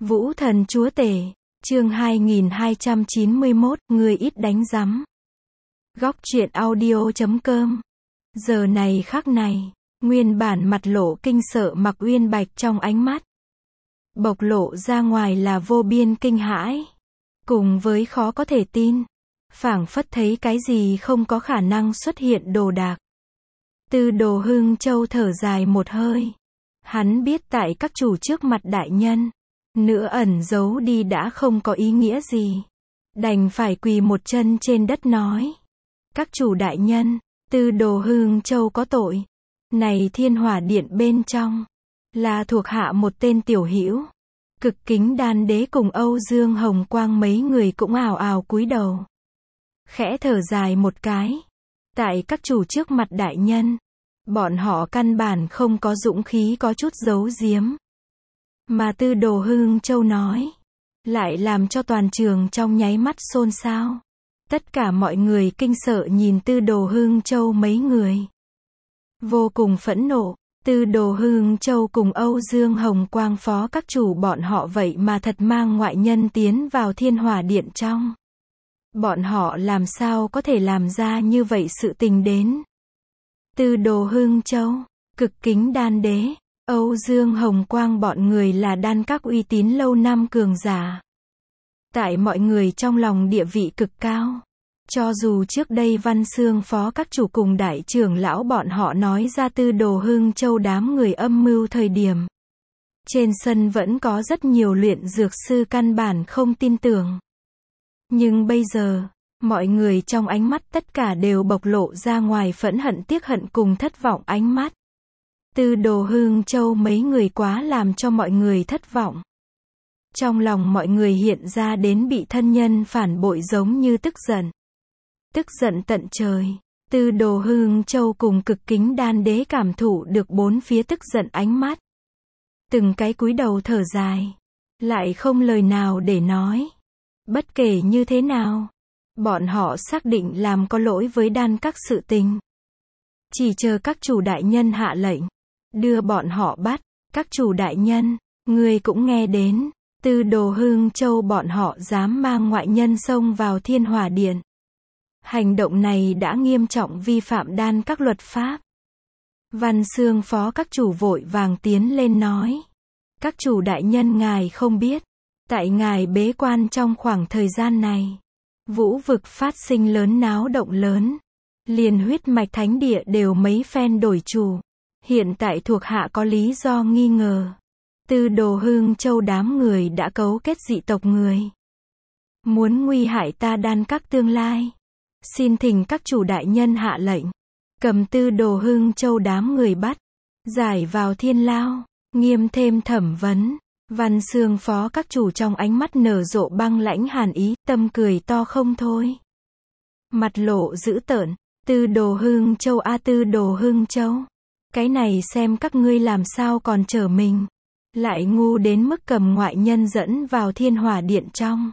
Vũ thần chúa tể, chương 2291, người ít đánh rắm. Góc truyện audio.com. Giờ này khắc này, nguyên bản mặt lộ kinh sợ Mạc Uyên Bạch trong ánh mắt bộc lộ ra ngoài là vô biên kinh hãi, cùng với khó có thể tin, phảng phất thấy cái gì không có khả năng xuất hiện đồ đạc. Tư Đồ Hưng Châu thở dài một hơi. Hắn biết tại các chủ trước mặt đại nhân, nữa ẩn giấu đi đã không có ý nghĩa gì. Đành phải quỳ một chân trên đất nói: các chủ đại nhân, Tư Đồ Hưng Châu có tội. Này Thiên Hỏa Điện bên trong, là thuộc hạ một tên tiểu hữu. Cực Kính Đan Đế cùng Âu Dương Hồng Quang mấy người cũng ào ào cúi đầu. Khẽ thở dài một cái. Tại các chủ trước mặt đại nhân, bọn họ căn bản không có dũng khí có chút giấu giếm. Mà Tư Đồ Hưng Châu nói, lại làm cho toàn trường trong nháy mắt xôn xao. Tất cả mọi người kinh sợ nhìn Tư Đồ Hưng Châu mấy người. Vô cùng phẫn nộ, Tư Đồ Hưng Châu cùng Âu Dương Hồng Quang phó các chủ bọn họ vậy mà thật mang ngoại nhân tiến vào Thiên Hỏa Điện trong. Bọn họ làm sao có thể làm ra như vậy sự tình đến. Tư Đồ Hưng Châu, Cực Kính Đan Đế, Âu Dương Hồng Quang bọn người là đan các uy tín lâu năm cường giả. Tại mọi người trong lòng địa vị cực cao. Cho dù trước đây Văn Xương phó các chủ cùng đại trưởng lão bọn họ nói ra Tư Đồ Hưng Châu đám người âm mưu thời điểm, trên sân vẫn có rất nhiều luyện dược sư căn bản không tin tưởng. Nhưng bây giờ, mọi người trong ánh mắt tất cả đều bộc lộ ra ngoài phẫn hận, tiếc hận cùng thất vọng ánh mắt. Tư Đồ Hưng Châu mấy người quá làm cho mọi người thất vọng. Trong lòng mọi người hiện ra đến bị thân nhân phản bội giống như tức giận. Tức giận tận trời. Tư Đồ Hưng Châu cùng Cực Kính Đan Đế cảm thụ được bốn phía tức giận ánh mắt. Từng cái cúi đầu thở dài. Lại không lời nào để nói. Bất kể như thế nào, bọn họ xác định làm có lỗi với đan các sự tình. Chỉ chờ các chủ đại nhân hạ lệnh, đưa bọn họ bắt. Các chủ đại nhân, người cũng nghe đến, Tư Đồ Hưng Châu bọn họ dám mang ngoại nhân xông vào Thiên Hỏa Điện. Hành động này đã nghiêm trọng vi phạm đan các luật pháp. Văn Xương phó các chủ vội vàng tiến lên nói: các chủ đại nhân ngài không biết, tại ngài bế quan trong khoảng thời gian này, vũ vực phát sinh lớn náo động lớn. Liền huyết mạch thánh địa đều mấy phen đổi chủ. Hiện tại thuộc hạ có lý do nghi ngờ. Tư Đồ Hưng Châu đám người đã cấu kết dị tộc người. Muốn nguy hại ta đan các tương lai. Xin thỉnh các chủ đại nhân hạ lệnh. Cầm Tư Đồ Hưng Châu đám người bắt. Giải vào thiên lao. Nghiêm thêm thẩm vấn. Văn Xương phó các chủ trong ánh mắt nở rộ băng lãnh hàn ý, tâm cười to không thôi. Mặt lộ dữ tợn. Tư Đồ Hưng Châu a Tư Đồ Hưng Châu. Cái này xem các ngươi làm sao còn trở mình. Lại ngu đến mức cầm ngoại nhân dẫn vào Thiên Hỏa Điện trong.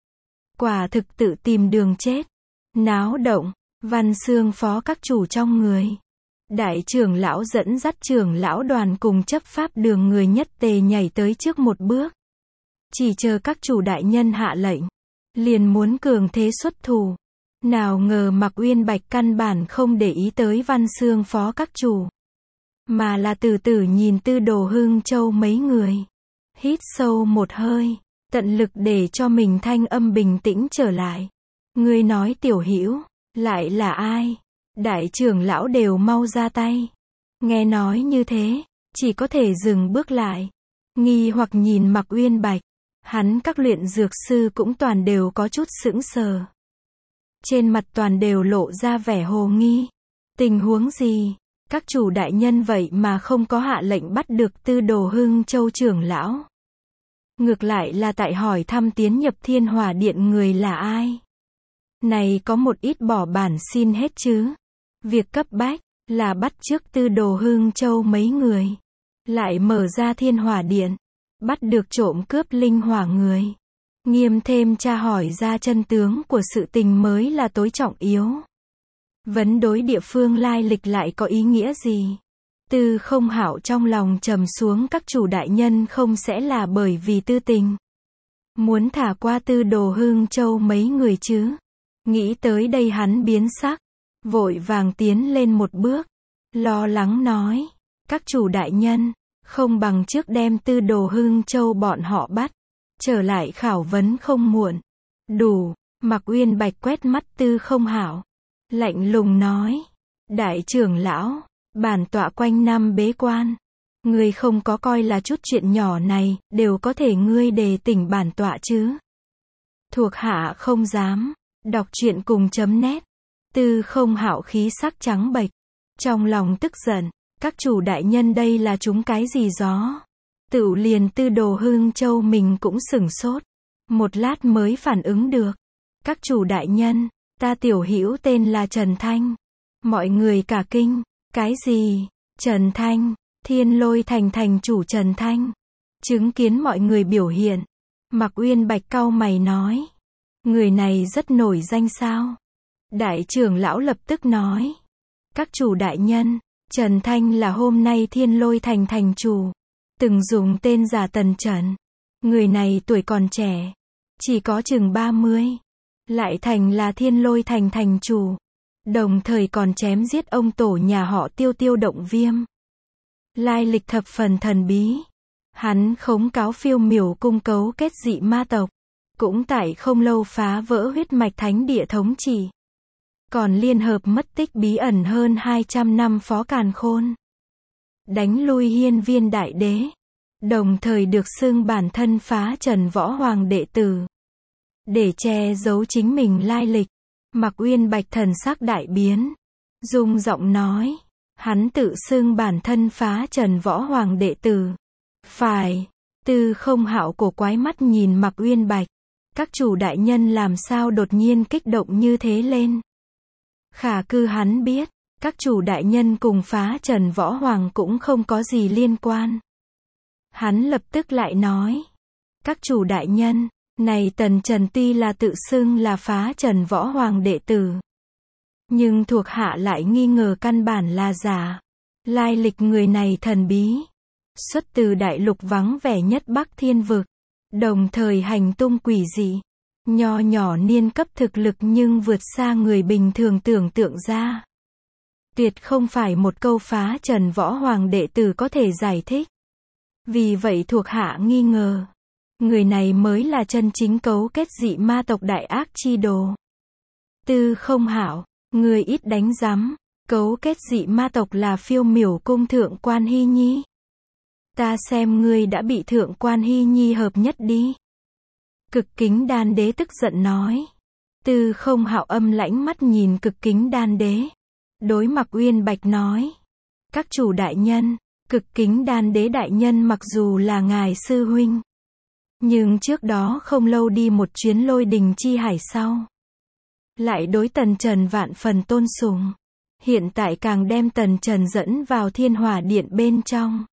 Quả thực tự tìm đường chết. Náo động, Văn Xương phó các chủ trong người. Đại trưởng lão dẫn dắt trưởng lão đoàn cùng chấp pháp đường người nhất tề nhảy tới trước một bước. Chỉ chờ các chủ đại nhân hạ lệnh. Liền muốn cường thế xuất thủ. Nào ngờ Mạc Uyên Bạch căn bản không để ý tới Văn Xương phó các chủ. Mà là từ từ nhìn Tư Đồ Hưng Châu mấy người. Hít sâu một hơi, tận lực để cho mình thanh âm bình tĩnh trở lại. Ngươi nói tiểu hữu, lại là ai? Đại trưởng lão đều mau ra tay. Nghe nói như thế, chỉ có thể dừng bước lại. Nghi hoặc nhìn Mạc Uyên Bạch. Hắn các luyện dược sư cũng toàn đều có chút sững sờ. Trên mặt toàn đều lộ ra vẻ hồ nghi. Tình huống gì? Các chủ đại nhân vậy mà không có hạ lệnh bắt được Tư Đồ Hưng Châu trưởng lão. Ngược lại là tại hỏi thăm tiến nhập Thiên Hỏa Điện người là ai. Này có một ít bỏ bản xin hết chứ. Việc cấp bách là bắt trước Tư Đồ Hưng Châu mấy người. Lại mở ra Thiên Hỏa Điện. Bắt được trộm cướp linh hỏa người. Nghiêm thêm tra hỏi ra chân tướng của sự tình mới là tối trọng yếu. Vấn đối địa phương lai lịch lại có ý nghĩa gì? Tư Không Hạo trong lòng trầm xuống, các chủ đại nhân không sẽ là bởi vì tư tình Muốn thả qua Tư Đồ Hưng Châu mấy người chứ? Nghĩ tới đây hắn biến sắc, vội vàng tiến lên một bước, lo lắng nói, các chủ đại nhân, không bằng trước đem Tư Đồ Hưng Châu bọn họ bắt, trở lại khảo vấn không muộn. Đủ. Mạc Uyên Bạch quét mắt Tư Không Hảo, lạnh lùng nói, đại trưởng lão, bản tọa quanh năm bế quan, ngươi không có coi là chút chuyện nhỏ này, đều có thể ngươi đề tỉnh bản tọa chứ? Thuộc hạ không dám. Đọc truyện cùng .net. Tư Không Hạo khí sắc trắng bệch, trong lòng tức giận, các chủ đại nhân đây là trúng cái gì gió? Tựu liền Tư Đồ Hưng Châu mình cũng sửng sốt, một lát mới phản ứng được. Các chủ đại nhân, ta tiểu hữu tên là Trần Thanh. Mọi người cả kinh, cái gì? Trần Thanh, Thiên Lôi Thành thành chủ Trần Thanh. Chứng kiến mọi người biểu hiện, Mạc Uyên Bạch cau mày nói, người này rất nổi danh sao? Đại trưởng lão lập tức nói, các chủ đại nhân, Trần Thanh là hôm nay Thiên Lôi Thành thành chủ, từng dùng tên giả Tần Trần. Người này tuổi còn trẻ, chỉ có chừng 30, lại thành là Thiên Lôi Thành thành chủ, đồng thời còn chém giết ông tổ nhà họ Tiêu Tiêu Động Viêm. Lai lịch thập phần thần bí. Hắn khống cáo phiêu miểu cung cấu kết dị ma tộc, cũng tại không lâu phá vỡ huyết mạch thánh địa thống trị, còn liên hợp mất tích bí ẩn hơn 200 năm Phó Càn Khôn, đánh lui Hiên Viên đại đế, đồng thời được xưng bản thân phá trần võ hoàng đệ tử. Để che giấu chính mình lai lịch, Mạc Uyên Bạch thần sắc đại biến, rung giọng nói, hắn tự xưng bản thân phá trần võ hoàng đệ tử. Phải. Tư Không Hạo cổ quái mắt nhìn Mạc Uyên Bạch, các chủ đại nhân làm sao đột nhiên kích động như thế lên? Khả cư hắn biết, các chủ đại nhân cùng phá trần võ hoàng cũng không có gì liên quan. Hắn lập tức lại nói, các chủ đại nhân, này Tần Trần tuy là tự xưng là phá trần võ hoàng đệ tử, nhưng thuộc hạ lại nghi ngờ căn bản là giả. Lai lịch người này thần bí, xuất từ đại lục vắng vẻ nhất Bắc Thiên vực, đồng thời hành tung quỷ dị, nho nhỏ niên cấp thực lực nhưng vượt xa người bình thường tưởng tượng ra. Tuyệt không phải một câu phá trần võ hoàng đệ tử có thể giải thích. Vì vậy thuộc hạ nghi ngờ, người này mới là chân chính cấu kết dị ma tộc đại ác chi đồ. Tư Không Hạo, người ít đánh rắm, cấu kết dị ma tộc là phiêu miểu cung thượng quan Hy Nhi. Ta xem ngươi đã bị thượng quan Hy Nhi hợp nhất đi. Cực Kính Đan Đế tức giận nói. Tư Không Hạo âm lãnh mắt nhìn Cực Kính Đan Đế, đối Mạc Uyên Bạch nói, các chủ đại nhân, Cực Kính Đan Đế đại nhân mặc dù là ngài sư huynh, nhưng trước đó không lâu đi một chuyến Lôi Đình chi hải sau, lại đối Tần Trần vạn phần tôn sùng, hiện tại càng đem Tần Trần dẫn vào Thiên Hỏa Điện bên trong.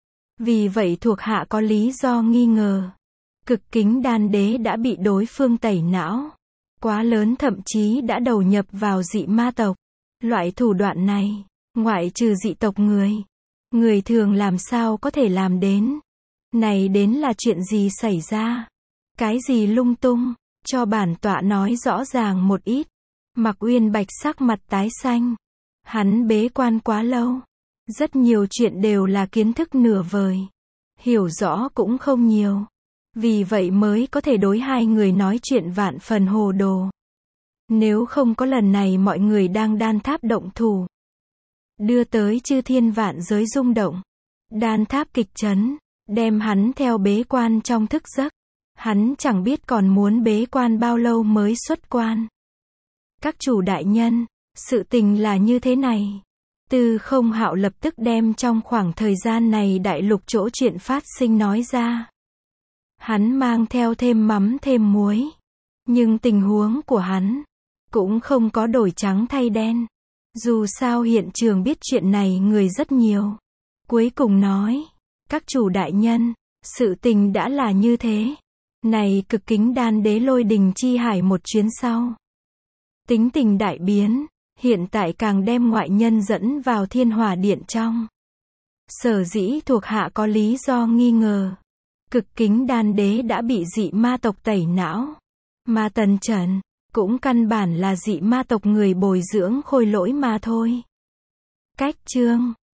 Vì vậy thuộc hạ có lý do nghi ngờ, Cực Kính Đan Đế đã bị đối phương tẩy não quá lớn, thậm chí đã đầu nhập vào dị ma tộc. Loại thủ đoạn này, ngoại trừ dị tộc người thường làm sao có thể làm đến. Này đến là chuyện gì xảy ra? Cái gì lung tung? Cho bản tọa nói rõ ràng một ít. Mạc Uyên Bạch sắc mặt tái xanh. Hắn bế quan quá lâu, rất nhiều chuyện đều là kiến thức nửa vời, hiểu rõ cũng không nhiều. Vì vậy mới có thể đối hai người nói chuyện vạn phần hồ đồ. Nếu không có lần này mọi người đang đan tháp động thủ, đưa tới chư thiên vạn giới rung động, đan tháp kịch chấn, đem hắn theo bế quan trong thức giấc, hắn chẳng biết còn muốn bế quan bao lâu mới xuất quan. Các chủ đại nhân, sự tình là như thế này. Tư Không Hạo lập tức đem trong khoảng thời gian này đại lục chỗ chuyện phát sinh nói ra. Hắn mang theo thêm mắm thêm muối, nhưng tình huống của hắn cũng không có đổi trắng thay đen. Dù sao hiện trường biết chuyện này người rất nhiều. Cuối cùng nói, các chủ đại nhân, sự tình đã là như thế. Này Cực Kính Đan Đế Lôi Đình chi hải một chuyến sau, tính tình đại biến, hiện tại càng đem ngoại nhân dẫn vào Thiên Hỏa Điện trong. Sở dĩ thuộc hạ có lý do nghi ngờ, Cực kính đan đế đã bị dị ma tộc tẩy não. Mà Tần Trần cũng căn bản là dị ma tộc người bồi dưỡng khôi lỗi mà thôi. Cách chương